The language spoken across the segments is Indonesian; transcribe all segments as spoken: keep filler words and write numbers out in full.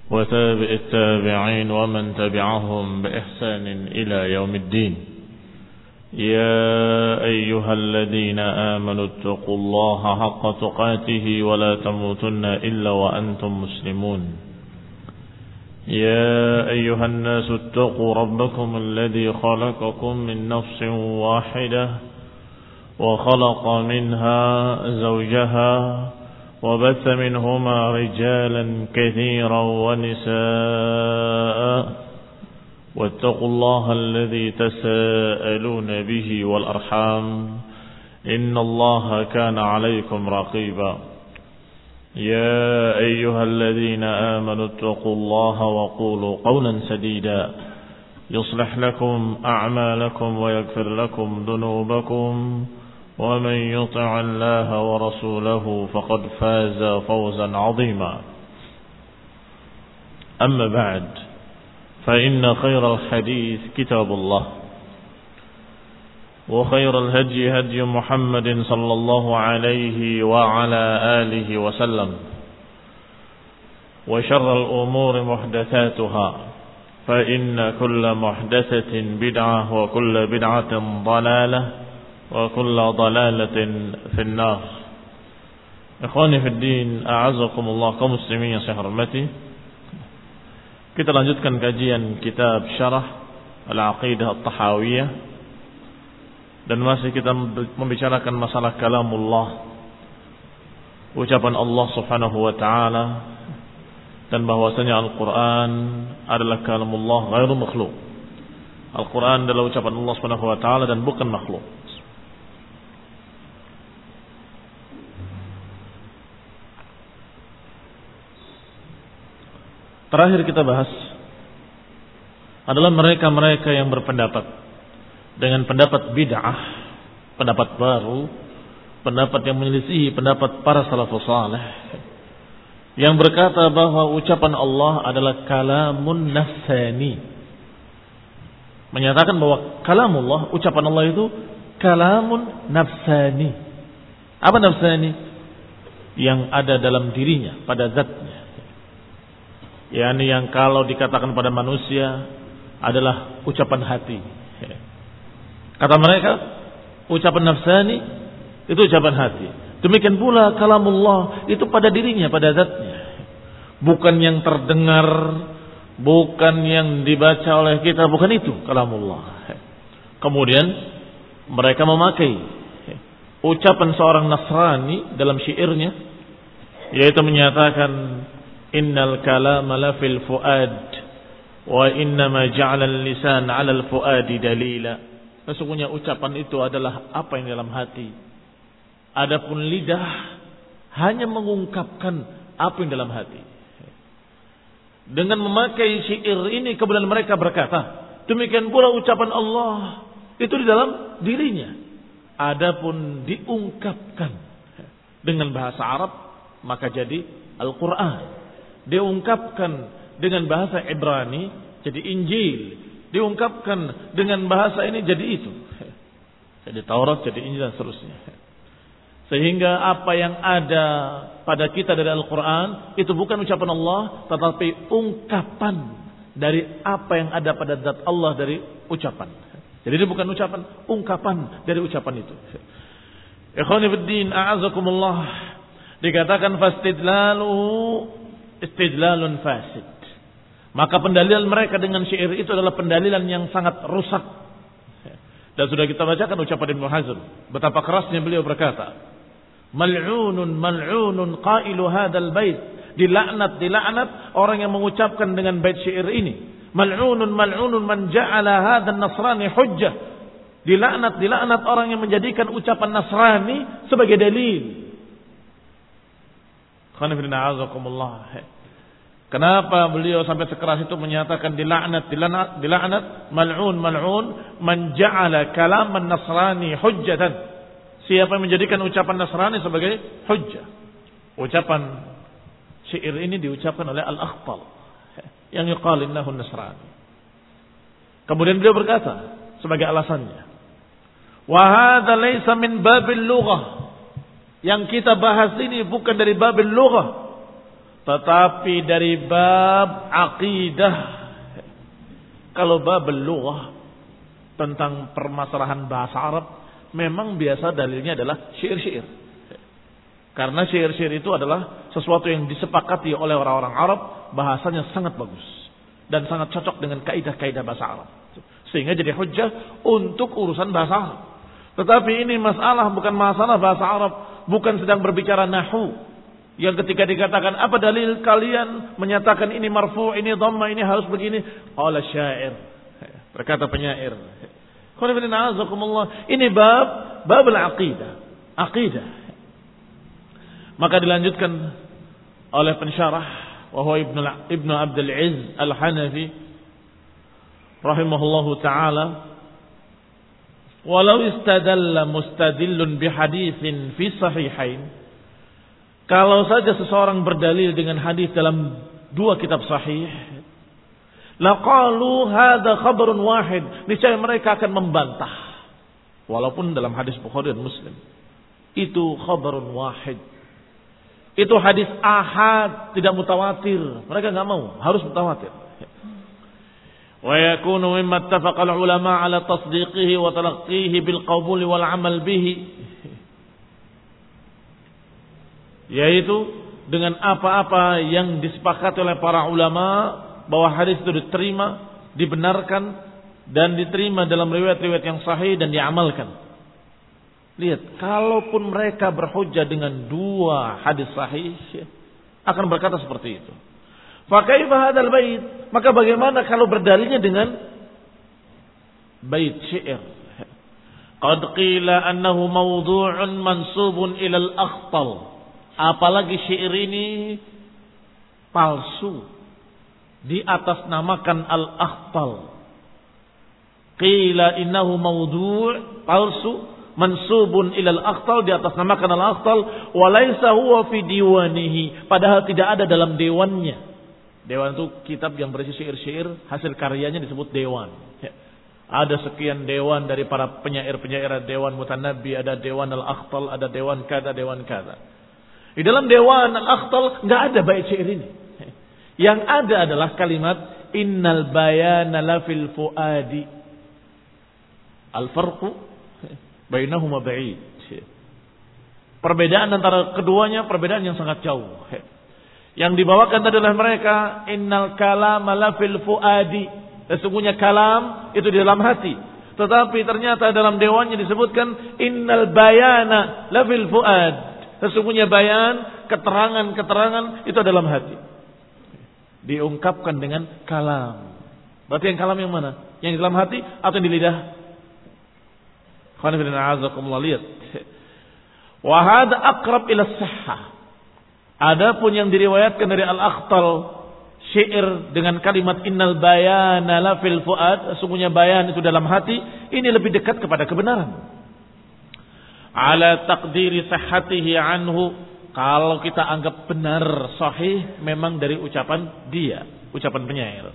وتابع التابعين ومن تبعهم بإحسان إلى يوم الدين. يا أيها الذين آمنوا اتقوا الله حق تقاته ولا تموتن إلا وأنتم مسلمون. يا أيها الناس اتقوا ربكم الذي خلقكم من نفس واحدة وخلق منها زوجها وبث منهما رجالا كثيرا ونساء واتقوا الله الذي تساءلون به والأرحام إن الله كان عليكم رقيبا. يا أيها الذين آمنوا اتقوا الله وقولوا قولا سديدا يصلح لكم أعمالكم ويغفر لكم ذنوبكم ومن يطع الله ورسوله فقد فاز فوزا عظيما. أما بعد فإن خير الحديث كتاب الله وخير الهدي هدي محمد صلى الله عليه وعلى آله وسلم وشر الأمور محدثاتها فإن كل محدثة بدعة وكل بدعة ضلالة وكل ضلالة في النار. Ikhwani fi din, a'azakumullah, kaum muslimin yang saya hormati. Kita lanjutkan kajian kitab Syarah Al-Aqidah At-Tahawiyah dan masih kita membicarakan masalah kalamullah, ucapan Allah Subhanahu wa taala, dan bahwasanya Al-Qur'an adalah kalamullah ghairu makhluk. Al-Qur'an adalah ucapan Allah Subhanahu wa taala dan bukan makhluk. Terakhir kita bahas adalah mereka-mereka yang berpendapat dengan pendapat bid'ah, pendapat baru, pendapat yang menyelisihi pendapat para salafus saleh, yang berkata bahwa ucapan Allah adalah kalamun nafsani. Menyatakan bahwa kalamullah, ucapan Allah itu kalamun nafsani. Apa nafsani? Yang ada dalam dirinya, pada zatnya. yakni yang kalau dikatakan pada manusia adalah ucapan hati. Kata mereka, ucapan nafsani itu ucapan hati. Demikian pula kalamullah itu pada dirinya, pada zatnya. Bukan yang terdengar, bukan yang dibaca oleh kita, bukan itu kalamullah. Kemudian mereka memakai ucapan seorang Nasrani dalam syairnya, yaitu menyatakan innal kalama la fil fuad wa innama ja'ala al-lisan 'ala al-fuadi dalila. Sesungguhnya ucapan itu adalah apa yang dalam hati. Adapun lidah hanya mengungkapkan apa yang dalam hati. Dengan memakai syair ini kemudian mereka berkata, demikian pula ucapan Allah itu di dalam dirinya. Adapun diungkapkan dengan bahasa Arab maka jadi Al-Qur'an. Diungkapkan dengan bahasa Ibrani jadi Injil, diungkapkan dengan bahasa ini jadi itu, jadi Taurat, jadi Injil dan seterusnya. Sehingga apa yang ada pada kita dari Al-Quran itu bukan ucapan Allah, tetapi ungkapan dari apa yang ada pada zat Allah dari ucapan. Jadi ini bukan ucapan, ungkapan dari ucapan itu. Ikhwani fid din, a'azakumullah. Dikatakan fastidlaluhu istidlalun fasid. Maka pendalilan mereka dengan syair itu adalah pendalilan yang sangat rusak. Dan sudah kita bacakan ucapan Ibnu Hazm, betapa kerasnya beliau berkata, mal'unun mal'unun qailu hadzal bait. Dilaknat dilaknat orang yang mengucapkan dengan bait syair ini. Mal'unun mal'unun man ja'ala hadzal nasrani hujjah. Dilaknat dilaknat orang yang menjadikan ucapan Nasrani sebagai dalil. Kenapa beliau sampai sekeras itu menyatakan dilaknat, dilaknat, dilaknat, mal'un, mal'un, man ja'ala kalaman Nasrani hujjatan. Siapa yang menjadikan ucapan Nasrani sebagai hujjah. Ucapan syair ini diucapkan oleh Al-Akhtal yang yuqal innahu Nasrani. Kemudian beliau berkata sebagai alasannya, wa hadza laysa min babil lughah. Yang kita bahas ini bukan dari babil lughah. Tetapi dari bab akidah, kalau bab lughah tentang permasalahan bahasa Arab, memang biasa dalilnya adalah syair-syair. Karena syair-syair itu adalah sesuatu yang disepakati oleh orang-orang Arab, bahasanya sangat bagus dan sangat cocok dengan kaidah-kaidah bahasa Arab. Sehingga jadi hujjah untuk urusan bahasa Arab. Tetapi ini masalah bukan masalah bahasa Arab, bukan sedang berbicara nahwu. Yang ketika dikatakan apa dalil kalian menyatakan ini marfu, ini dhamma, ini harus begini. Qala syair. Berkata penyair. Ini bab bab al-aqidah. Aqidah. Maka dilanjutkan oleh pensyarah wahwa Ibnu Ibnu Abdul Izz Al-Hanafi rahimahullahu taala, walau istadalla mustadillun bihaditsin fi sahihain, kalau saja seseorang berdalil dengan hadis dalam dua kitab sahih, laqalu hadza khabarun wahid, niscaya mereka akan membantah. Walaupun dalam hadis Bukhari dan Muslim itu khabarun wahid, itu hadis ahad, tidak mutawatir. Mereka enggak mau, harus mutawatir. Wa yakunu mimma ittafaqa al-ulama ala tasdiqihi wa talaqqihi bil qabul wal amal bihi, yaitu dengan apa-apa yang disepakati oleh para ulama bahwa hadis itu diterima, dibenarkan dan diterima dalam riwayat-riwayat yang sahih dan diamalkan. Lihat, kalaupun mereka berhujjah dengan dua hadis sahih, akan berkata seperti itu. Fa kaifa hadzal bait? Maka bagaimana kalau berdalilnya dengan bait syair? Qad qila annahu mawdu'un mansubun ila al-akhtal. Apalagi syair ini palsu, di atas namakan al-akhtal. Qila innahu mawdu' palsu mansubun ila al-akhtal, di atas namakan al-akhtal, wa laisa huwa fi diwanihi, padahal tidak ada dalam dewannya. Dewan itu kitab yang berisi syair-syair, hasil karyanya disebut dewan. Ya. Ada sekian dewan dari para penyair-penyair, dewan Mutanabbi, ada dewan al-akhtal, ada dewan kada, dewan kada. Di dalam dewan al-akhtal enggak ada bait syair ini. Yang ada adalah kalimat innal bayana la fil fuadi. Al-farqu bainahuma ba'id. Perbedaan antara keduanya perbedaan yang sangat jauh. Yang dibawakan adalah mereka innal kalama la fil fuadi. Sesungguhnya kalam itu di dalam hati. Tetapi ternyata dalam dewannya disebutkan innal bayana la fil fuad. Sesungguhnya bayan, keterangan-keterangan itu dalam hati. Diungkapkan dengan kalam. Berarti yang kalam yang mana? Yang di dalam hati atau di lidah? Khana bin a'azakumullah, lihat. Wa hadha aqrab ila sihhah. Adapun yang diriwayatkan dari al-akhtal, syair dengan kalimat innal bayana la fil fuad, sesungguhnya bayan itu dalam hati, ini lebih dekat kepada kebenaran. Ala taqdiri sihhatihi anhu, kalau kita anggap benar sahih memang dari ucapan dia, ucapan penyair.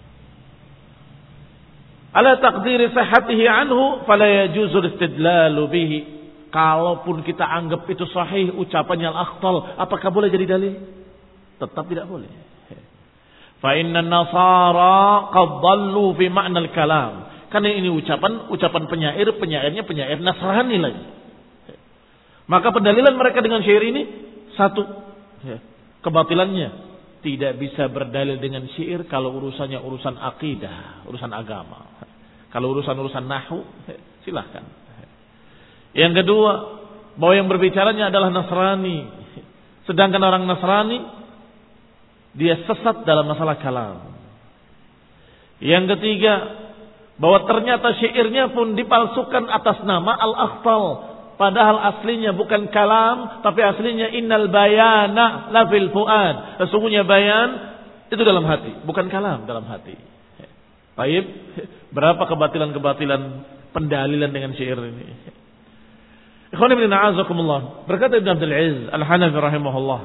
Ala taqdiri sihhatihi anhu fala yajuzu istidlalu bihi. Kalaupun kita anggap itu sahih ucapannya al-akhtal, apakah boleh jadi dalil? Tetap tidak boleh. Fa inna an-nasara qad dhallu fi ma'na al-kalam. Karena ini ucapan ucapan penyair, penyairnya penyair Nasrani lagi. Maka pendalilan mereka dengan syair ini satu, kebatilannya tidak bisa berdalil dengan syair kalau urusannya urusan akidah, urusan agama. Kalau urusan-urusan nahwu, silahkan. Yang kedua, bahwa yang berbicaranya adalah Nasrani. Sedangkan orang Nasrani dia sesat dalam masalah kalam. Yang ketiga, bahwa ternyata syairnya pun dipalsukan atas nama al-akhtal. Padahal aslinya bukan kalam, tapi aslinya innal bayana la fil fuad. Sesungguhnya bayan itu dalam hati, bukan kalam, dalam hati. Baik, berapa kebatilan-kebatilan pendalilan dengan syair ini. Ikhwan ibn a'azakumullah, berkata Ibnu Abdul Izz Al-Hanafi rahimahullah,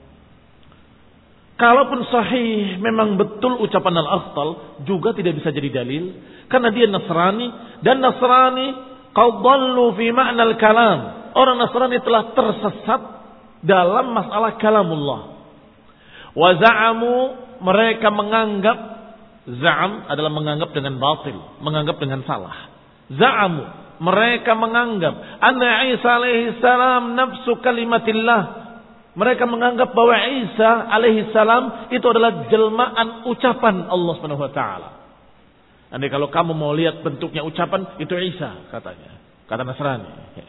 kalaupun sahih memang betul ucapan al-akhtal, juga tidak bisa jadi dalil karena dia Nasrani, dan Nasrani qad dhallu fi ma'na al-kalam. Orang Nasrani telah tersesat dalam masalah kalamullah. Wa za'amu, mereka menganggap, za'am adalah menganggap dengan batil, menganggap dengan salah. Za'amu, mereka menganggap anna Isa alaihi salam nafsu kalimatillah. Mereka menganggap bahwa Isa alaihi salam itu adalah jelmaan ucapan Allah Subhanahu wa taala. Andai kalau kamu mau lihat bentuknya ucapan, itu Isa katanya. Kata Nasrani.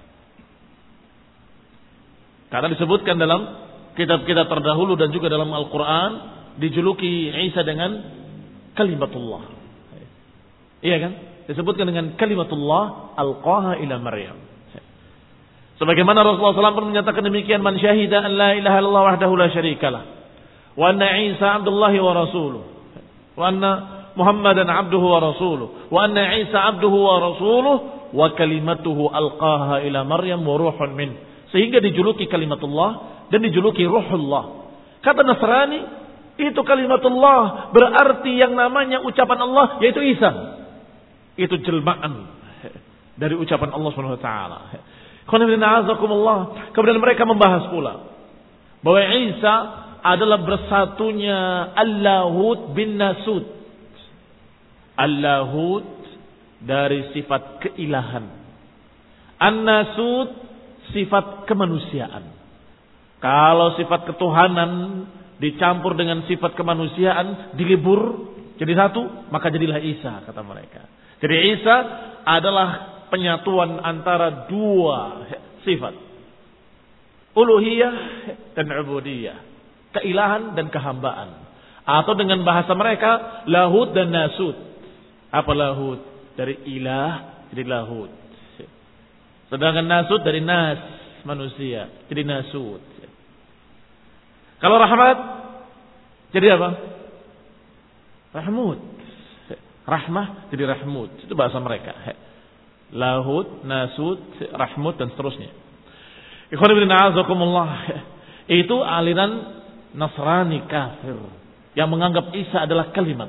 Karena disebutkan dalam kitab-kitab terdahulu dan juga dalam Al-Quran, dijuluki Isa dengan kalimatullah. Iya kan? Disebutkan dengan kalimatullah alqaha ila Maryam. Sebagaimana Rasulullah sallallahu alaihi wasallam pun menyatakan demikian, man syahida an la ilaha illallah wahdahu la syarikalah wa anna Isa abdullahi wa rasuluh wa anna Muhammadan abduhu wa rasuluh wa anna Isa abduhu wa rasuluh wa kalimatuhu alqaha ila Maryam wa ruhun min. Sehingga dijuluki kalimatullah dan dijuluki ruhullah. Kata Nasrani, itu kalimatullah berarti yang namanya ucapan Allah yaitu Isa. Itu jelmaan dari ucapan Allah Subhanahu wa taala. Kemudian mereka membahas pula bahwa Isa adalah bersatunya Al-Lahut bin Nasut. Al-Lahut dari sifat keilahan, An-Nasut sifat kemanusiaan. Kalau sifat ketuhanan dicampur dengan sifat kemanusiaan, dilibur jadi satu, maka jadilah Isa, kata mereka. Jadi Isa adalah penyatuan antara dua sifat, uluhiyah dan ubudiyah, keilahan dan kehambaan. Atau dengan bahasa mereka, lahut dan nasut. Apa lahut? Dari ilah jadi lahut. Sedangkan nasut dari nas, manusia, jadi nasut. Kalau rahmat jadi apa? Rahmut. Rahmah jadi rahmut. Itu bahasa mereka. Lahut, nasut, rahmut dan seterusnya. Ikhwan fillah a'azakumullah. Itu aliran Nasrani kafir yang menganggap Isa adalah kalimat.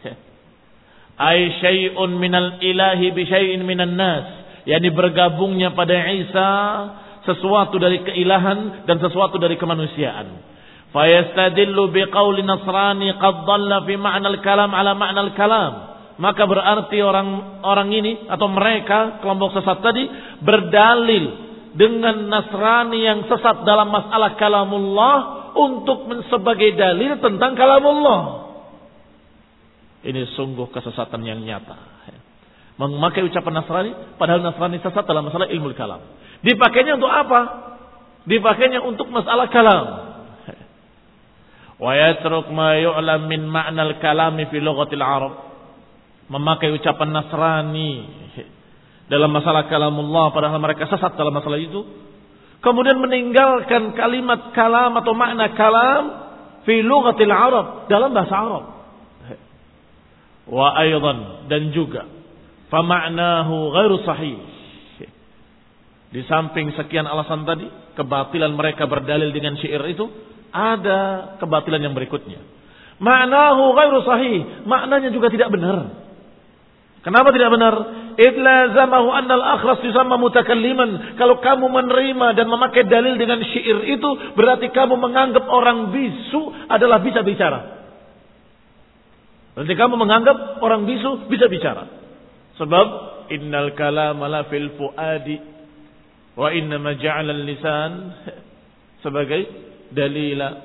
Ai syai'un minal ilahi bi syai'in minan nas. Yani bergabungnya pada Isa sesuatu dari keilahan dan sesuatu dari kemanusiaan. Fayastadillu biqauli Nasrani qad dhalla fi ma'nal kalam ala ma'nal kalam. Maka berarti orang-orang ini atau mereka kelompok sesat tadi berdalil dengan Nasrani yang sesat dalam masalah kalamullah untuk sebagai dalil tentang kalamullah. Ini sungguh kesesatan yang nyata. Memakai ucapan Nasrani padahal Nasrani sesat dalam masalah ilmu kalam. Dipakainya untuk apa? Dipakainya untuk masalah kalam. Wa yatruk ma yu'lam min ma'nal kalami fi lughatil Arab. Memakai ucapan Nasrani dalam masalah kalamullah padahal mereka sesat dalam masalah itu, kemudian meninggalkan kalimat kalam atau makna kalam fi lughatil Arab, dalam bahasa Arab. Wa aidan, dan juga fa ma'nahu ghairu sahih. Di samping sekian alasan tadi, kebatilan mereka berdalil dengan syair itu, ada kebatilan yang berikutnya. Ma'nahu ghairu sahih, maknanya juga tidak benar. Kenapa tidak benar? Idla zamahu annal akhras yusamma mutakalliman. Kalau kamu menerima dan memakai dalil dengan syair itu, berarti kamu menganggap orang bisu adalah bisa bicara. Berarti kamu menganggap orang bisu bisa bicara. Sebab innal kalama la fil fuadi wa innama ja'ala al-lisan sebagai dalila.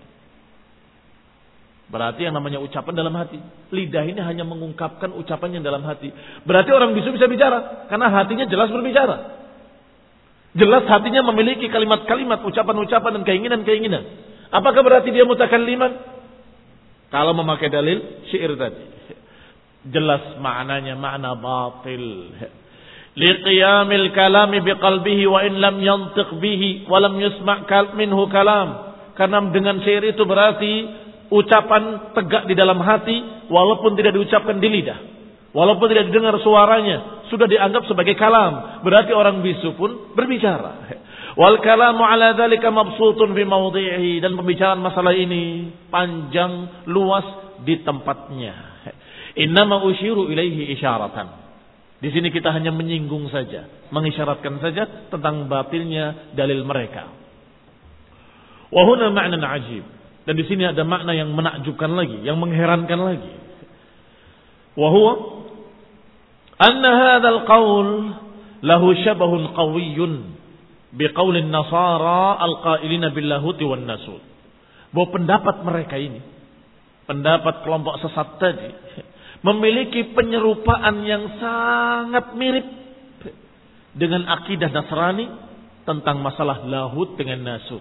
Berarti yang namanya ucapan dalam hati. Lidah ini hanya mengungkapkan ucapan yang dalam hati. Berarti orang bisu bisa bicara. Karena hatinya jelas berbicara. Jelas hatinya memiliki kalimat-kalimat, ucapan-ucapan dan keinginan-keinginan. Apakah berarti dia mutakalliman? Kalau memakai dalil syair tadi. Jelas maknanya makna batil. Liqiyamil kalami biqalbihi wa in lam yantiq bihi wa lam yusma' minhu kalam. Karena dengan syair itu berarti ucapan tegak di dalam hati walaupun tidak diucapkan di lidah, walaupun tidak didengar suaranya, sudah dianggap sebagai kalam. Berarti orang bisu pun berbicara. Wal kalamu ala dzalika mabsutun fi mawdhi'ihi, dan pembicaraan masalah ini panjang luas di tempatnya. Innama usyiru ilaihi isyaratan. Di sini kita hanya menyinggung saja, mengisyaratkan saja tentang batilnya dalil mereka. Wa huna ma'nan ajib. Dan di sini ada makna yang menakjubkan lagi, yang mengherankan lagi. Wa huwa anna hadzal qaul lahu syabahun qawiyyun biqaulin nasara alqailina billahuti wan nasut. Bahwa pendapat mereka ini, pendapat kelompok sesat tadi, memiliki penyerupaan yang sangat mirip dengan akidah Nasrani tentang masalah lahut dengan nasut.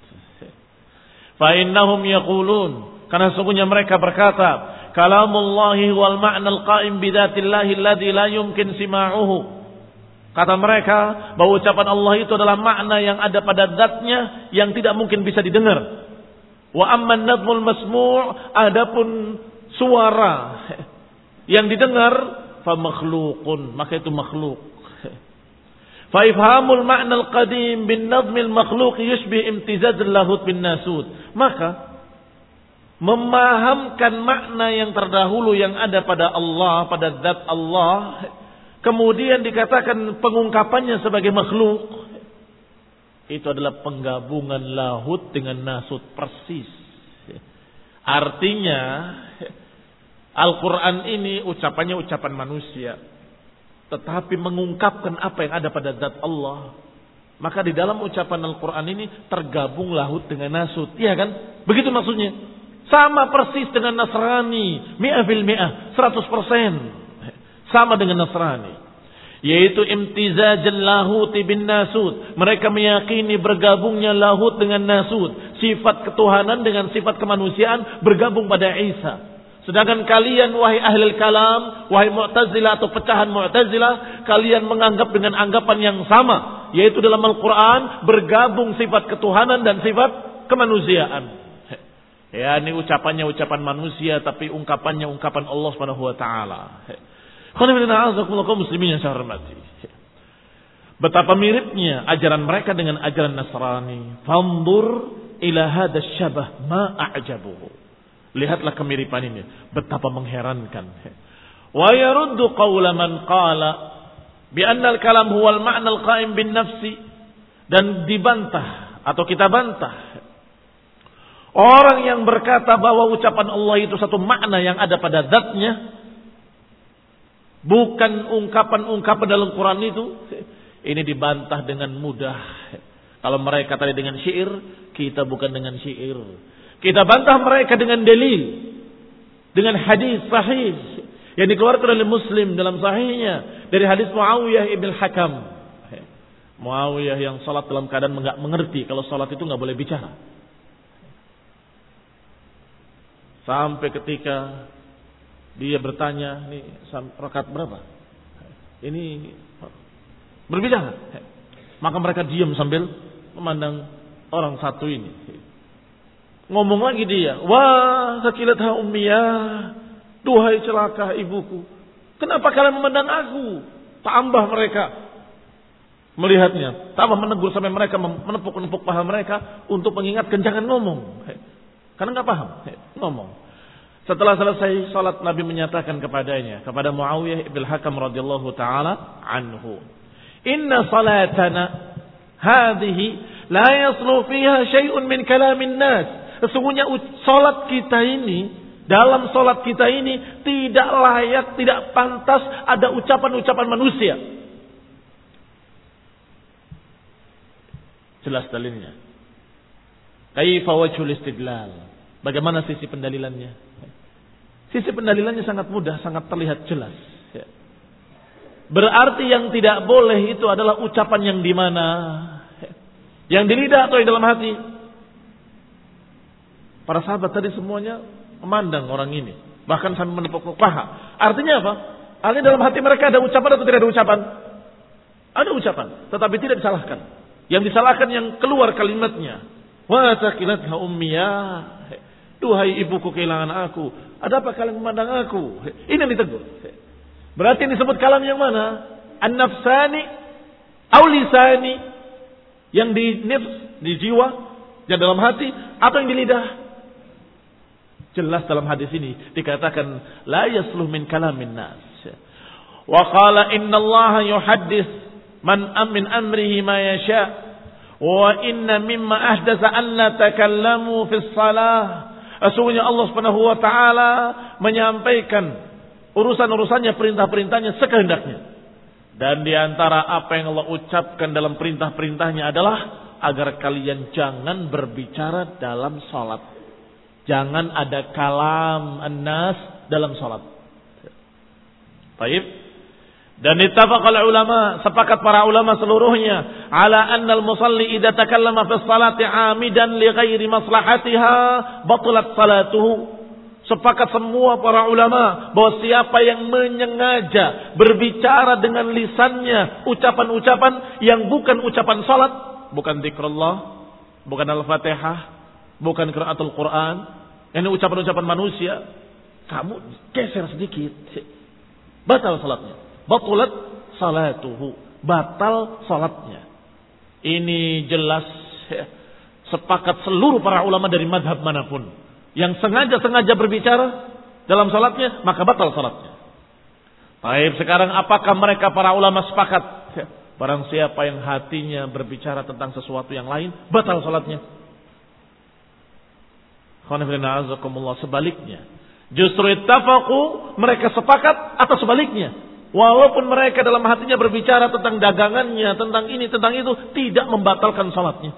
Fa innahum yaqulun, karena sungguhnya mereka berkata, kalamullahi wal ma'nal qa'im bidzatillahi alladzi la yumkin sima'uhu. Kata mereka bahwa ucapan Allah itu adalah makna yang ada pada zatnya yang tidak mungkin bisa didengar. Wa amman nadmul masmu', adapun suara yang didengar, fa makhluqun, maka itu makhluk. Fa ifhamul ma'na al-qadim bin nadmil makhluq yushbih imtizaz al-lahut bin nasut. Maka memahamkan makna yang terdahulu yang ada pada Allah, pada zat Allah, kemudian dikatakan pengungkapannya sebagai makhluk, itu adalah penggabungan lahut dengan nasut persis. Artinya Al-Quran ini ucapannya ucapan manusia, tetapi mengungkapkan apa yang ada pada zat Allah. Maka di dalam ucapan Al-Quran ini tergabung lahut dengan nasut. Iya kan? Begitu maksudnya. Sama persis dengan Nasrani. Mi'ah fil mi'ah. Seratus persen. Sama dengan Nasrani. Yaitu imtizajal lahuti bin nasut. Mereka meyakini bergabungnya lahut dengan nasut. Sifat ketuhanan dengan sifat kemanusiaan bergabung pada Isa. Sedangkan kalian wahai ahlul kalam, wahai Mu'tazilah atau pecahan Mu'tazilah, kalian menganggap dengan anggapan yang sama. Yaitu dalam Al-Quran bergabung sifat ketuhanan dan sifat kemanusiaan. Ya, ini ucapannya ucapan manusia, tapi ungkapannya ungkapan Allah Subhanahu wa taala. Muslimin yang saya hormati. Betapa miripnya ajaran mereka dengan ajaran Nasrani. Fanzur ila hadzal syabah ma a'jabuhu. Lihatlah kemiripan ini, betapa mengherankan. Wa yaruddu qaula man qala bi anna al-kalam huwa al-ma'na al-qa'im bin nafsi, dan dibantah atau kita bantah orang yang berkata bahwa ucapan Allah itu satu makna yang ada pada zatnya, bukan ungkapan-ungkapan dalam Quran itu. Ini dibantah dengan mudah. Kalau mereka tadi dengan syair, kita bukan dengan syair. Kita bantah mereka dengan dalil, dengan hadis sahih yang dikeluarkan oleh Muslim dalam sahihnya dari hadis Muawiyah ibn Hakam. Muawiyah yang salat dalam keadaan enggak mengerti kalau salat itu enggak boleh bicara. Sampai ketika dia bertanya, ini rakaat berapa? Ini berbicara. Maka mereka diam sambil memandang orang satu ini. Ngomong lagi dia, wah sakilatha ummiyah, duhai celaka ibuku. Kenapa kalian memandang aku? Tambah mereka melihatnya, tambah menegur sampai mereka menepuk-nepuk paha mereka untuk mengingatkan jangan ngomong. Karena nggak paham, ngomong. Setelah selesai salat, Nabi menyatakan kepadanya, kepada Muawiyah ibn Hakam radhiyallahu taala anhu, inna salatana hadhihi la yaslu fiha syai'un min kalamin nas. Sesungguhnya salat kita ini, dalam salat kita ini tidak layak, tidak pantas ada ucapan-ucapan manusia. Jelas dalilnya. Kaifa wajhul istidlal? Bagaimana sisi pendalilannya? Sisi pendalilannya sangat mudah, sangat terlihat jelas. Berarti yang tidak boleh itu adalah ucapan yang di mana? Yang di lidah atau di dalam hati? Para sahabat tadi semuanya memandang orang ini, bahkan sampai menepuk paha. Artinya apa? Artinya dalam hati mereka ada ucapan atau tidak ada ucapan? Ada ucapan, tetapi tidak disalahkan. Yang disalahkan yang keluar kalimatnya. Wa sakilatha ummiyah. Duhai ibuku kehilangan aku. Ada apa kalian memandang aku? Ini yang ditegur. Berarti yang disebut kalam yang mana? An-nafsani au lisani, yang di nafs, di jiwa, yang dalam hati, atau yang di lidah. Jelas dalam hadis ini dikatakan la yasluh min kalamin nas. Wa qala innallaha yuhaddits man amin amrihi ma yasha Wa inna mimma ahdatsa an la takallamu fi shalah. Sesungguhnya Allah Subhanahu wa taala menyampaikan urusan-urusannya, perintah-perintahnya sekehendaknya. Dan di antara apa yang Allah ucapkan dalam perintah-perintahnya adalah agar kalian jangan berbicara dalam salat. Jangan ada kalam an-nas dalam salat. Baik. Dan ittafaqal ulama, sepakat para ulama seluruhnya ala anna al-musalli idza takallama fi sholati 'amidan li ghairi maslahatiha batalat salatuhu. Sepakat semua para ulama bahwa siapa yang menyengaja berbicara dengan lisannya ucapan-ucapan yang bukan ucapan salat, bukan zikrullah, bukan al-Fatihah, bukan qiraatul Quran, ini ucapan-ucapan manusia, kamu geser sedikit, batal salatnya. Batalat salatuhu, batal salatnya. Ini jelas ya, sepakat seluruh para ulama dari madhab manapun. Yang sengaja-sengaja berbicara dalam salatnya, maka batal salatnya. Baik, sekarang apakah mereka para ulama sepakat? Ya, barang siapa yang hatinya berbicara tentang sesuatu yang lain, batal salatnya. Sebaliknya, justru ittafaqu, mereka sepakat atau sebaliknya. Walaupun mereka dalam hatinya berbicara tentang dagangannya, tentang ini, tentang itu, tidak membatalkan salatnya.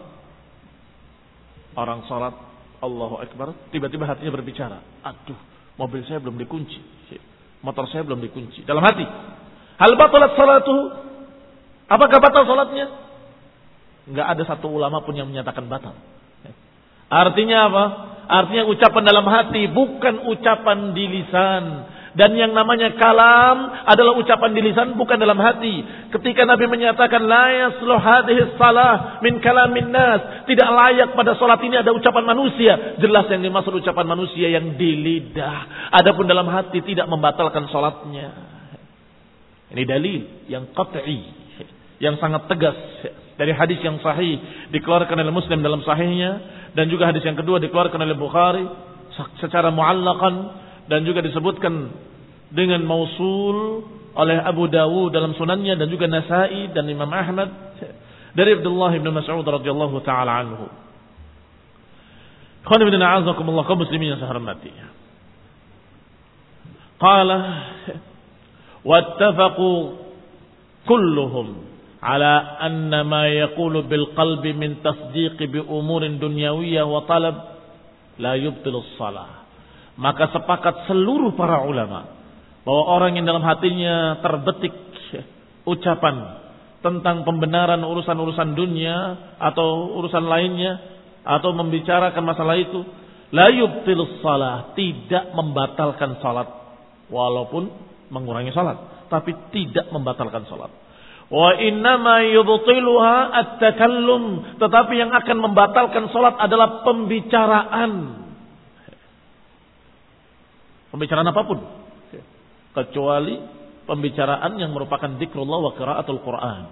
Orang salat, Allahu Akbar, tiba-tiba hatinya berbicara, aduh, mobil saya belum dikunci, motor saya belum dikunci. Dalam hati, hal batalat salatuhu, apakah batal salatnya? Enggak ada satu ulama pun yang menyatakan batal. Artinya apa? Artinya ucapan dalam hati, bukan ucapan di lisan. Dan yang namanya kalam adalah ucapan di lisan, bukan dalam hati. Ketika Nabi menyatakan la yasluh hadhihi shalah min kalamin nas, tidak layak pada salat ini ada ucapan manusia. Jelas yang dimaksud ucapan manusia yang di lidah. Adapun dalam hati tidak membatalkan salatnya. Ini dalil yang qat'i, yang sangat tegas dari hadis yang sahih dikeluarkan oleh Muslim dalam sahihnya, dan juga hadis yang kedua dikeluarkan oleh Bukhari secara mu'allaqan, dan juga disebutkan dengan mausul oleh Abu Dawud dalam sunannya, dan juga Nasa'i dan Imam Ahmad dari Abdullah bin Mas'ud radhiyallahu taala anhu. Khana bin a'azakumullah kaum muslimin yang saya hormati. Qala wattafaqu kulluhum ala anna ma yaqulu bil qalbi min tasdiq bi umurin dunyawiyyah wa talab la yubtilu shalah. Maka sepakat seluruh para ulama bahwa orang yang dalam hatinya terbetik ucapan tentang pembenaran urusan-urusan dunia atau urusan lainnya, atau membicarakan masalah itu, la yubtilus shalah, tidak membatalkan salat, walaupun mengurangi salat, tapi tidak membatalkan salat. Wa innama yubtiluha at-takallum, tetapi yang akan membatalkan salat adalah pembicaraan. Pembicaraan apapun, kecuali pembicaraan yang merupakan zikrullah wa qiraatul Quran.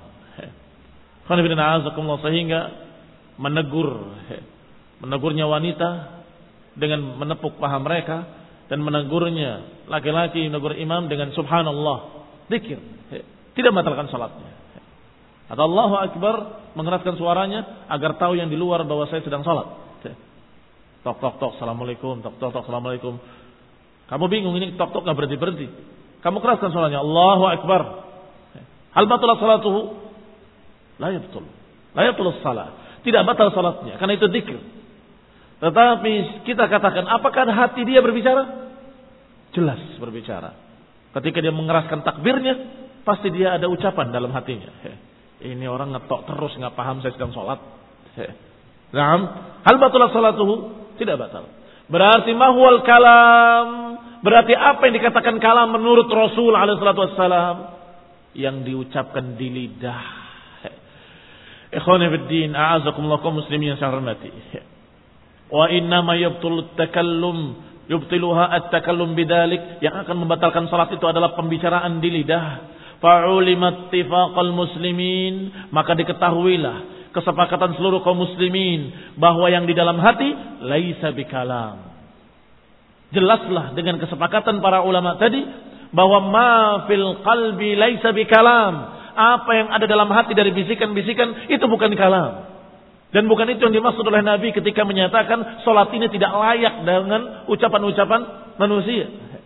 Sehingga menegur, menegurnya wanita dengan menepuk paha mereka, dan menegurnya laki-laki menegur imam dengan subhanallah, zikir, tidak membatalkan salatnya. Atau Allahu Akbar, mengeraskan suaranya agar tahu yang di luar bahwa saya sedang salat. Tok tok tok, assalamualaikum, tok tok tok, assalamualaikum. Kamu bingung, ini tok-tok gak berhenti-berhenti. Kamu keraskan salatnya, Allahu Akbar. Hal batalat salatuhu? La yabtul. La yabtul salat. Tidak batal salatnya, karena itu zikir. Tetapi kita katakan, apakah hati dia berbicara? Jelas berbicara. Ketika dia mengeraskan takbirnya, pasti dia ada ucapan dalam hatinya. Ini orang ngetok terus, gak paham saya sedang salat. Naam, hal batalat salatuhu? Tidak batal. Berarti mahwal kalam, berarti apa yang dikatakan kalam menurut Rasul alaihi salatu wassalam, yang diucapkan di lidah. Ikhwani fiddin, a'azakumullah kaum muslimin yang saya hormati. Wa inna ma yubtilu at-takallum, yubtiluha at-takallum bidzalik, yang akan membatalkan salat itu adalah pembicaraan di lidah. Fa'ulima ittifaqal muslimin, maka diketahuilah kesepakatan seluruh kaum muslimin bahwa yang di dalam hati laisa bikalam. Jelaslah dengan kesepakatan para ulama tadi bahwa ma fil qalbi laisa bikalam. Apa yang ada dalam hati dari bisikan-bisikan itu bukan kalam. Dan bukan itu yang dimaksud oleh Nabi ketika menyatakan salat ini tidak layak dengan ucapan-ucapan manusia.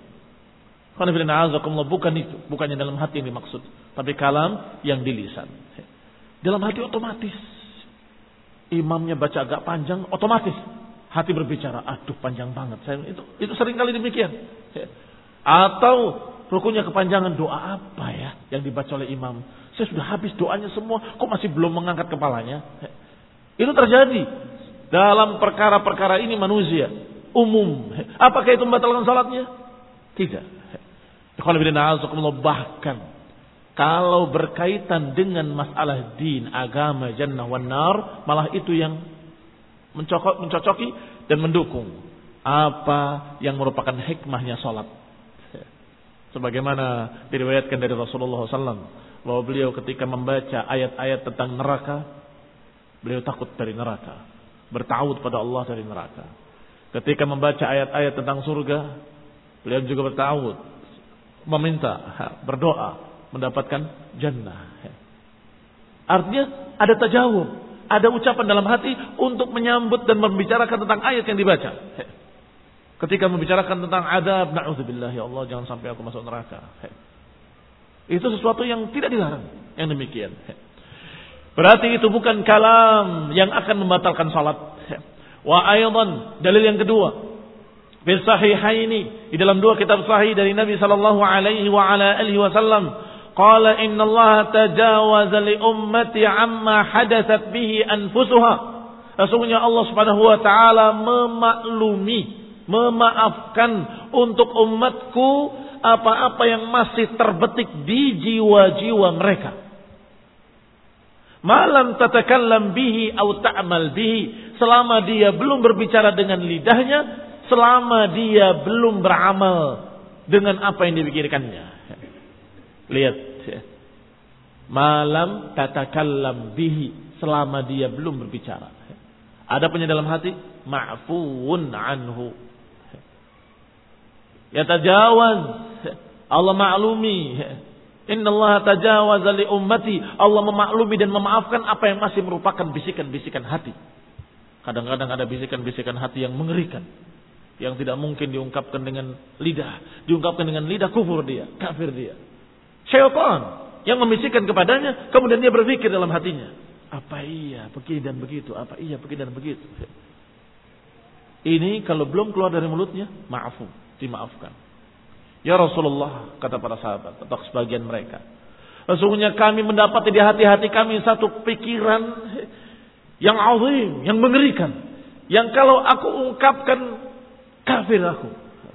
Bukan itu, bukannya dalam hati yang dimaksud, tapi kalam yang di lisan. Dalam hati otomatis. Imamnya baca agak panjang, otomatis hati berbicara, aduh panjang banget. Saya itu itu sering kali demikian. Atau rukunya kepanjangan, doa apa ya yang dibaca oleh imam? Saya sudah habis doanya semua, kok masih belum mengangkat kepalanya? Itu terjadi dalam perkara-perkara ini manusia umum. Apakah itu membatalkan salatnya? Tidak. Bahkan kalau berkaitan dengan masalah din, agama, jannah wan nar, malah itu yang mencocok, mencocoki dan mendukung apa yang merupakan hikmahnya salat. Sebagaimana diriwayatkan dari Rasulullah sallallahu alaihi wasallam bahwa beliau ketika membaca ayat-ayat tentang neraka, beliau takut dari neraka, bertawud pada Allah dari neraka. Ketika membaca ayat-ayat tentang surga, beliau juga bertawud, meminta, berdoa mendapatkan jannah. Artinya ada tajawub, ada ucapan dalam hati untuk menyambut dan membicarakan tentang ayat yang dibaca. Ketika membicarakan tentang adab, na'udzubillah, ya Allah jangan sampai aku masuk neraka. Itu sesuatu yang tidak dilarang, yang demikian. Berarti itu bukan kalam yang akan membatalkan salat. Wa aydan, dalil yang kedua, fil sahihaini, di dalam dua kitab sahih dari Nabi sallallahu alaihi wa ala alihi wasallam, qala innallaha tajawaza li ummati amma hadatsat bihi anfusuha. Sesungguhnya Allah Subhanahu wa taala memaklumi, memaafkan untuk umatku apa-apa yang masih terbetik di jiwa-jiwa mereka. Malam tatakallam bihi atau ta'mal bihi, selama dia belum berbicara dengan lidahnya, selama dia belum beramal dengan apa yang dipikirkannya. Lihat, malam tatakallam bihi, selama dia belum berbicara. Adapun dalam hati, ma'fuun anhu. Yatajawaz, Allah maklumi. Innallaha tajawaza li ummati, Allah memaklumi dan memaafkan apa yang masih merupakan bisikan-bisikan hati. Kadang-kadang ada bisikan-bisikan hati yang mengerikan, yang tidak mungkin diungkapkan dengan lidah. Diungkapkan dengan lidah, kufur dia, kafir dia. Syaitan yang membisikkan kepadanya, kemudian dia berpikir dalam hatinya, apa iya begini dan begitu, apa iya begini dan begitu. Ini kalau belum keluar dari mulutnya, maafu, dimaafkan. Ya Rasulullah, kata para sahabat atau sebagian mereka, sesungguhnya kami mendapati di hati-hati kami satu pikiran yang azim, yang mengerikan, yang kalau aku ungkapkan kafir aku.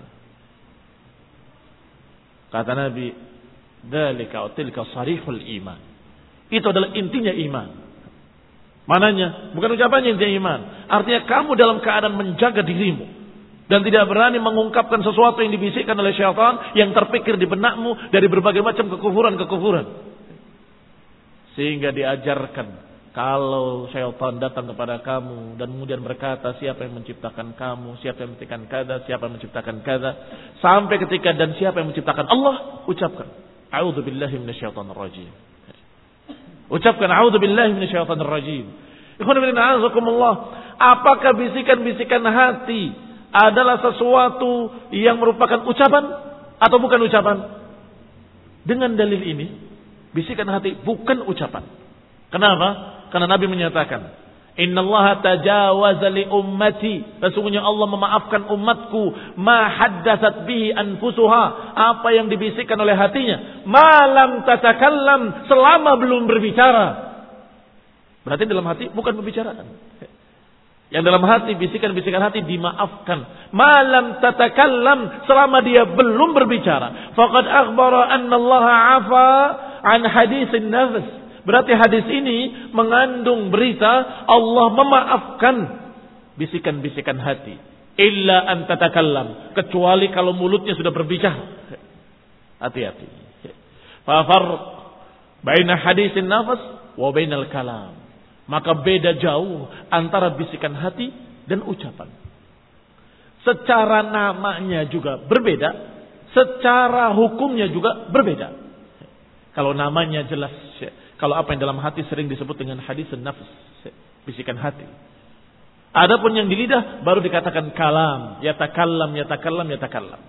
Kata Nabi, dzalika tilka sarihul iman. Itu adalah intinya iman. Mananya? Bukan ucapannya intinya iman. Artinya kamu dalam keadaan menjaga dirimu dan tidak berani mengungkapkan sesuatu yang dibisikkan oleh syaitan yang terpikir di benakmu dari berbagai macam kekufuran-kekufuran. Sehingga diajarkan, kalau syaitan datang kepada kamu dan kemudian berkata, siapa yang menciptakan kamu, siapa yang menciptakan kada, siapa yang menciptakan kada, sampai ketika dan siapa yang menciptakan Allah, ucapkan a'udzubillahi minasyaitonir rajim. Ucapkan a'udzubillahi minasyaitonir rajim. Ikhwan fillah, azakumullah. Apakah bisikan-bisikan hati adalah sesuatu yang merupakan ucapan atau bukan ucapan? Dengan dalil ini, bisikan hati bukan ucapan. Kenapa? Karena Nabi menyatakan, innallaha tajawaza li ummati, sesungguhnya Allah memaafkan umatku ma haddatsat bihi anfusuha, apa yang dibisikkan oleh hatinya, malam tatakallam, selama belum berbicara. Berarti dalam hati bukan membicarakan. Yang dalam hati, bisikan-bisikan hati dimaafkan. Malam tatakallam, selama dia belum berbicara. Faqad akhbara anna Allah afa an hadisin nafs. Berarti hadis ini mengandung berita Allah memaafkan bisikan-bisikan hati. Illa an tatakallam, kecuali kalau mulutnya sudah berbicara. Hati-hati. Fa farq baina hadisin nafs wa bainal kalam. Maka beda jauh antara bisikan hati dan ucapan. Secara namanya juga berbeda, secara hukumnya juga berbeda. Kalau namanya jelas, kalau apa yang dalam hati sering disebut dengan hadis nafs. bisikan hati. Adapun yang di lidah baru dikatakan kalam, yatakallam, yatakallam, yatakallam.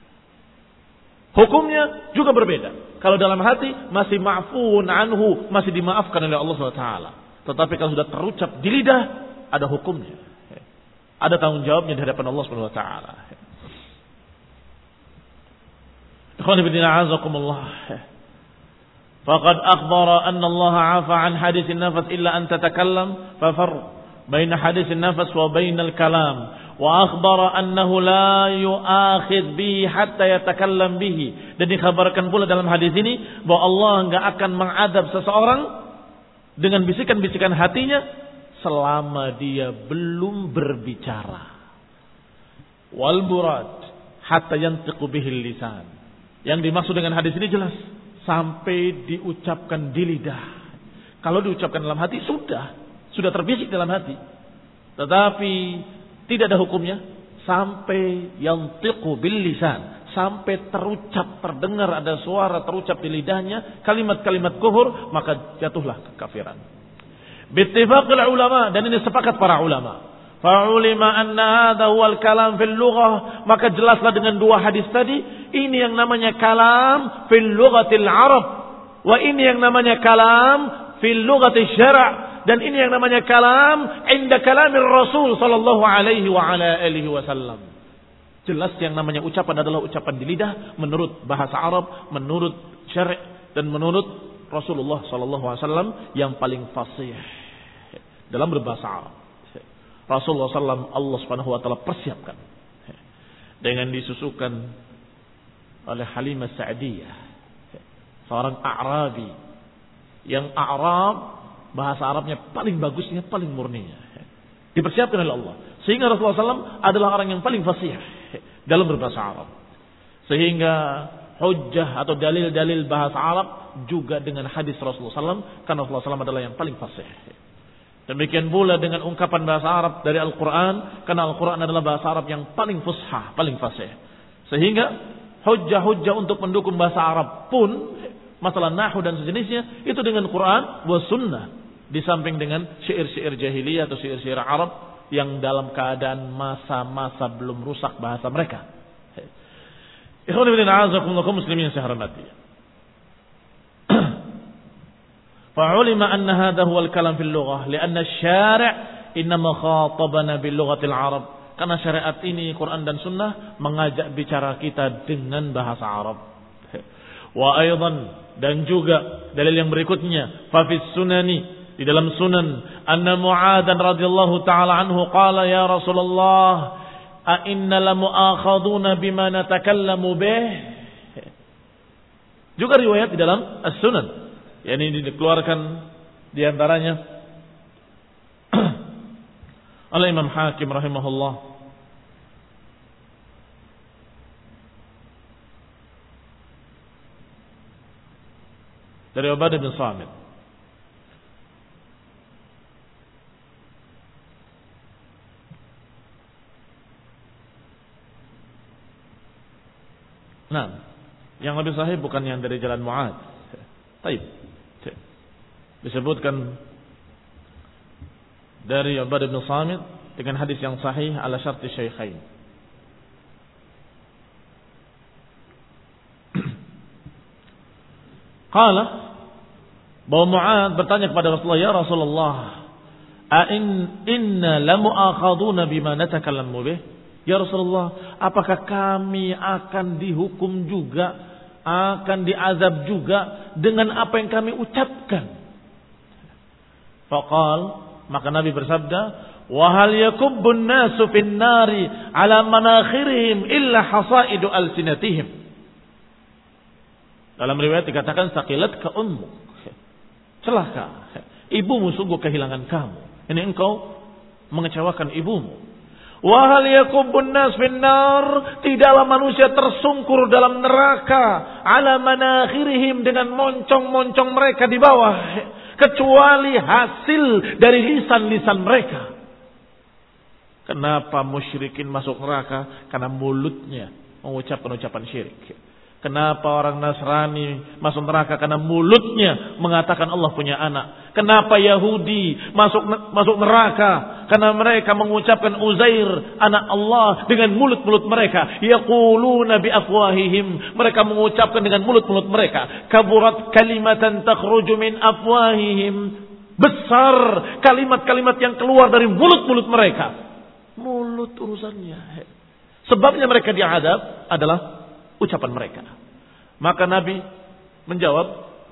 Hukumnya juga berbeda. Kalau dalam hati masih ma'fuun anhu, masih dimaafkan oleh Allah subhanahu wa taala. Tetapi kalau sudah terucap di lidah, ada hukumnya. Ada tanggung jawabnya di hadapan Allah subhanahu wa taala. Ikhwani fillah, azakumullah. Faqad akhbara anna Allah 'afa 'an hadits an-nafas illa an tatakallam, fa farq baina hadits an-nafas wa baina al-kalam. Wa akhbara annahu la yu'akhidh bihi hatta yatakallam bihi. Dan dikabarkan pula dalam hadis ini bahwa Allah enggak akan mengadab seseorang dengan bisikan-bisikan hatinya selama dia belum berbicara. Wal murad hatta yantiqu bihi lisan. Yang dimaksud dengan hadis ini jelas, sampai diucapkan di lidah. Kalau diucapkan dalam hati sudah, sudah terbisik dalam hati. Tetapi tidak ada hukumnya sampai yantiqu bil lisan, sampai terucap, terdengar ada suara terucap di lidahnya kalimat-kalimat kufur, maka jatuhlah kekafiran. Bittifaqil ulama, dan ini sepakat para ulama. Fa'ulima anna hadha huwal kalam fil lughah, maka jelaslah dengan dua hadis tadi, ini yang namanya kalam fil lughatil arab, wa ini yang namanya kalam fil lughatil syara'. Dan ini yang namanya kalam inda kalamir Rasul sallallahu alaihi wa ala alihi wasallam. Jelas yang namanya ucapan adalah ucapan di lidah menurut bahasa Arab, menurut syari' dan menurut Rasulullah sallallahu alaihi wasallam yang paling fasih dalam berbahasa Arab. Rasulullah sallallahu alaihi wasallam Allah Subhanahu wa taala persiapkan dengan disusukan oleh Halimah Sa'diyah, seorang A'rabi yang A'rab bahasa Arabnya paling bagusnya, paling murninya. Dipersiapkan oleh Allah. Sehingga Rasulullah sallallahu alaihi wasallam adalah orang yang paling fasih dalam berbahasa Arab. Sehingga hujjah atau dalil-dalil bahasa Arab juga dengan hadis Rasulullah sallallahu alaihi wasallam. Karena Rasulullah sallallahu alaihi wasallam adalah yang paling fasih. Demikian pula dengan ungkapan bahasa Arab dari Al-Quran. Karena Al-Quran adalah bahasa Arab yang paling fushah, paling fasih. Sehingga hujjah-hujjah untuk mendukung bahasa Arab pun, masalah nahwu dan sejenisnya, itu dengan Quran wa sunnah. Di samping dengan syair-syair jahiliyah atau syair-syair Arab yang dalam keadaan masa-masa belum rusak bahasa mereka. Ikhwan fillah, a'azakumullah muslimin yang saya hormati. Fa'ulima anna hadha huwa al-kalam fil lughah li'anna asy-syari' innama khatabana bil lughatil arab. Karena syariat ini, Quran dan sunnah, mengajak bicara kita dengan bahasa Arab. Wa aidan, dan juga dalil yang berikutnya, fa fis sunani, di dalam sunan, anna Mu'adz radhiyallahu taala anhu qala ya Rasulullah a inna la mu'akhaduna bima natakallamu bih. Juga riwayat di dalam As-Sunan, yakni dikeluarkan di antaranya oleh Imam Hakim rahimahullah dari Ubadah bin Samit. Nah, yang lebih sahih bukan yang dari jalan Mu'adz. Taib. Disebutkan dari Ubadah bin Samit dengan hadis yang sahih ala syarti syaikhain. Qala, bahwa Mu'adz bertanya kepada Rasulullah, ya Rasulullah, a in inna lamu'akhaduna bima natakallamu bih? Ya Rasulullah, apakah kami akan dihukum juga, akan diazab juga dengan apa yang kami ucapkan? Faqal, maka Nabi bersabda, wa hal yakubbun nasu fin nari ala manakhirihim illa hasaidu alsinatihim. Dalam riwayat dikatakan sakilat ka ummu, celaka, ibumu sungguh kehilangan kamu. Ini engkau mengecewakan ibumu. Wa hal yakubbun nas fin nar, tidaklah manusia tersungkur dalam neraka ala manakhirihim, dengan moncong-moncong mereka di bawah, kecuali hasil dari lisan-lisan mereka. Kenapa musyrikin masuk neraka? Karena mulutnya mengucapkan ucapan syirik. Kenapa orang Nasrani masuk neraka? Karena mulutnya mengatakan Allah punya anak. Kenapa Yahudi masuk masuk neraka? Karena mereka mengucapkan Uzair anak Allah dengan mulut-mulut mereka. Yaquluna bi afwahihim. Mereka mengucapkan dengan mulut-mulut mereka. Kaburat kalimatan takhruju min afwahihim. Besar kalimat-kalimat yang keluar dari mulut-mulut mereka. Mulut urusannya. Sebabnya mereka diadab adalah ucapan mereka. Maka Nabi menjawab,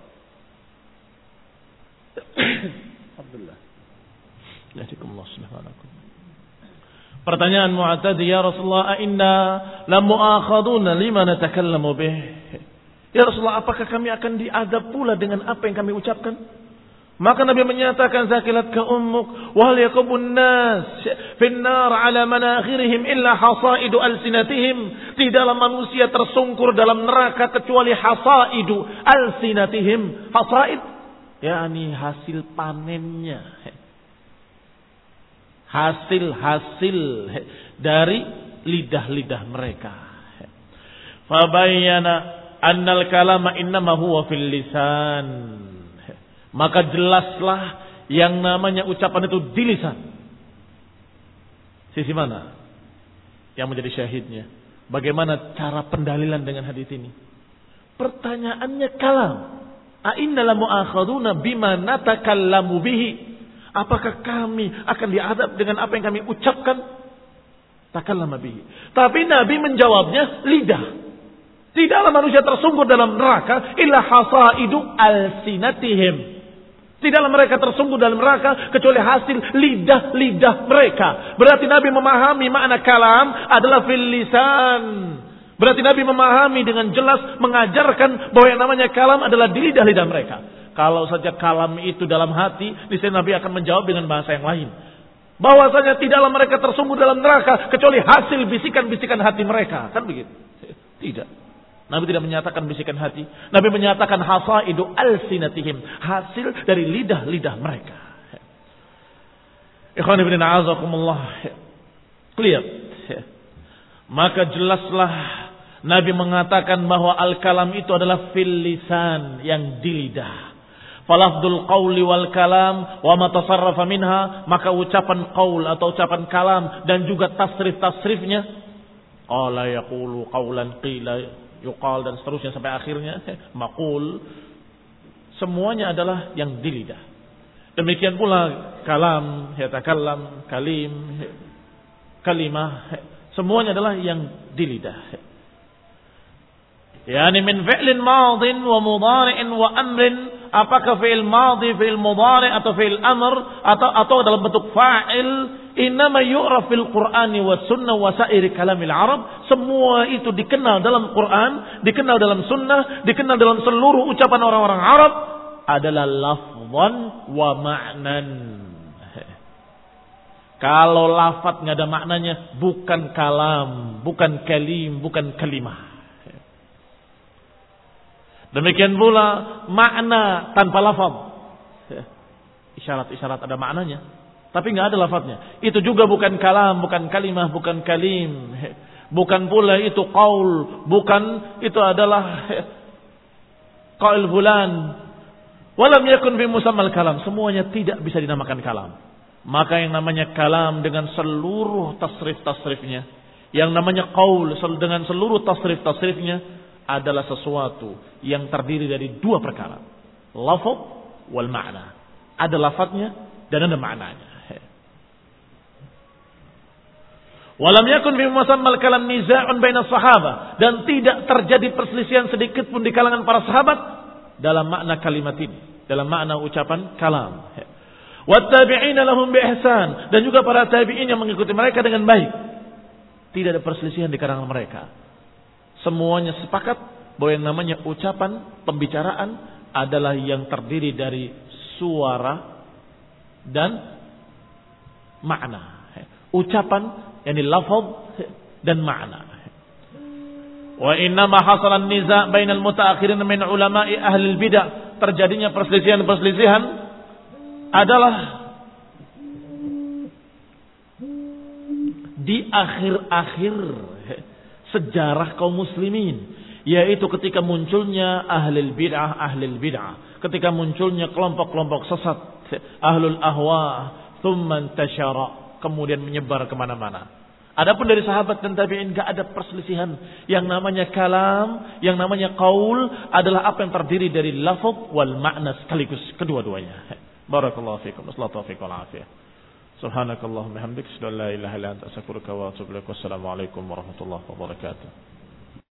Alhamdulillah. Yahdikumullah subhanahu. Pertanyaan Mu'tadi, ya Rasulullah, inna la mu'akhaduna lima natakallamu bih. Ya Rasulullah, apakah kami akan diadab pula dengan apa yang kami ucapkan? Maka Nabi menyatakan, zakilat ka ummuk wa hal yakubun nas fin nar ala manakhirihim illa hasaidu alsinatihim. Tidaklah manusia tersungkur dalam neraka kecuali hasaidu alsinatihim. Hasaid yakni hasil panennya, hasil-hasil dari lidah-lidah mereka. Fabayyana annal kalama innama huwa fil lisan. Maka jelaslah yang namanya ucapan itu di lisan. Sisi mana yang menjadi syahidnya? Bagaimana cara pendalilan dengan hadis ini? Pertanyaannya kalam. A inna la mu'akhaduna bima natakallamu bihi. Apakah kami akan diadab dengan apa yang kami ucapkan? Takallama bihi. Tapi Nabi menjawabnya lidah. Tidaklah manusia tersungkur dalam neraka illa hasaidu alsinatihim. Tidaklah mereka tersungkur dalam neraka kecuali hasil lidah-lidah mereka. Berarti Nabi memahami makna kalam adalah fil lisan. Berarti Nabi memahami dengan jelas, mengajarkan bahwa yang namanya kalam adalah di lidah-lidah mereka. Kalau saja kalam itu dalam hati, niscaya Nabi akan menjawab dengan bahasa yang lain. Bahwasanya tidaklah mereka tersungkur dalam neraka kecuali hasil bisikan-bisikan hati mereka. Kan begitu? Tidak. Nabi tidak menyatakan bisikan hati. Nabi menyatakan hasaidu alsinatihim. Hasil dari lidah-lidah mereka. Ikhwan ibn a'azakumullah. Clear. Maka jelaslah Nabi mengatakan bahwa al-kalam itu adalah fil lisan, yang di lidah. Falafdul qawli wal kalam wa ma tasarrafa minha. Maka ucapan qaul atau ucapan kalam dan juga tasrif-tasrifnya. Qala yaqulu qawlan qila yuqal dan seterusnya sampai akhirnya maqul, semuanya adalah yang di lidah. Demikian pula kalam, yatakallam, kalim, kalimah, semuanya adalah yang di lidah. Yani min fi'lin madin wa mudhari'in wa amrin. Apakah fi'il madhi, fi'il mudhari' atau fi'il amr atau atau dalam bentuk fa'il. Innama yu'raf fil Qur'ani was sunnah wa sa'iri kalamil Arab. Semua itu dikenal dalam Quran, dikenal dalam sunnah, dikenal dalam seluruh ucapan orang-orang Arab adalah lafzan wa ma'nan. Kalau lafaz enggak ada maknanya, bukan kalam, bukan kalim, bukan kalimah. Demikian pula makna tanpa lafaz. Isyarat-isyarat ada maknanya, tapi enggak ada lafaznya. Itu juga bukan kalam, bukan kalimah, bukan kalim. Bukan pula itu qaul, bukan itu adalah qaul fulan. Walam yakun fi musammal kalam. Semuanya tidak bisa dinamakan kalam. Maka yang namanya kalam dengan seluruh tasrif-tasrifnya, yang namanya qaul dengan seluruh tasrif-tasrifnya adalah sesuatu yang terdiri dari dua perkara. Lafaz wal ma'na. Ada lafaznya dan ada maknanya. Walam yakun fi musammal kalam niza'un baina sahabah, dan tidak terjadi perselisihan sedikit pun di kalangan para sahabat dalam makna kalimat ini, dalam makna ucapan kalam. Wattabi'ina lahum bi ihsan, dan juga para tabi'in yang mengikuti mereka dengan baik. Tidak ada perselisihan di kalangan mereka. Semuanya sepakat bahwa yang namanya ucapan, pembicaraan adalah yang terdiri dari suara dan makna. Ucapan yakni lafaz dan makna. Wa inna ma hasala an-niza' bainal mutaakhirin min ulama'i ahli al-bid'ah. Terjadinya perselisihan-perselisihan adalah di akhir-akhir sejarah kaum muslimin, yaitu ketika munculnya ahlul bid'ah, ahlul bid'ah, ketika munculnya kelompok-kelompok sesat, ahlul ahwa, thumma intashara, kemudian menyebar kemana-mana. Adapun dari sahabat dan tabi'in enggak ada perselisihan. Yang namanya kalam, yang namanya qaul adalah apa yang terdiri dari lafaz wal makna sekaligus kedua-duanya. Barakallahu fiikum. Wassalatu taufiq wal afiyah. Subhanakallahumma hamdika asyhadu an la ilaha illa anta astaghfiruka wa atubu ilaik. Wassalamu alaikum warahmatullahi wabarakatuh.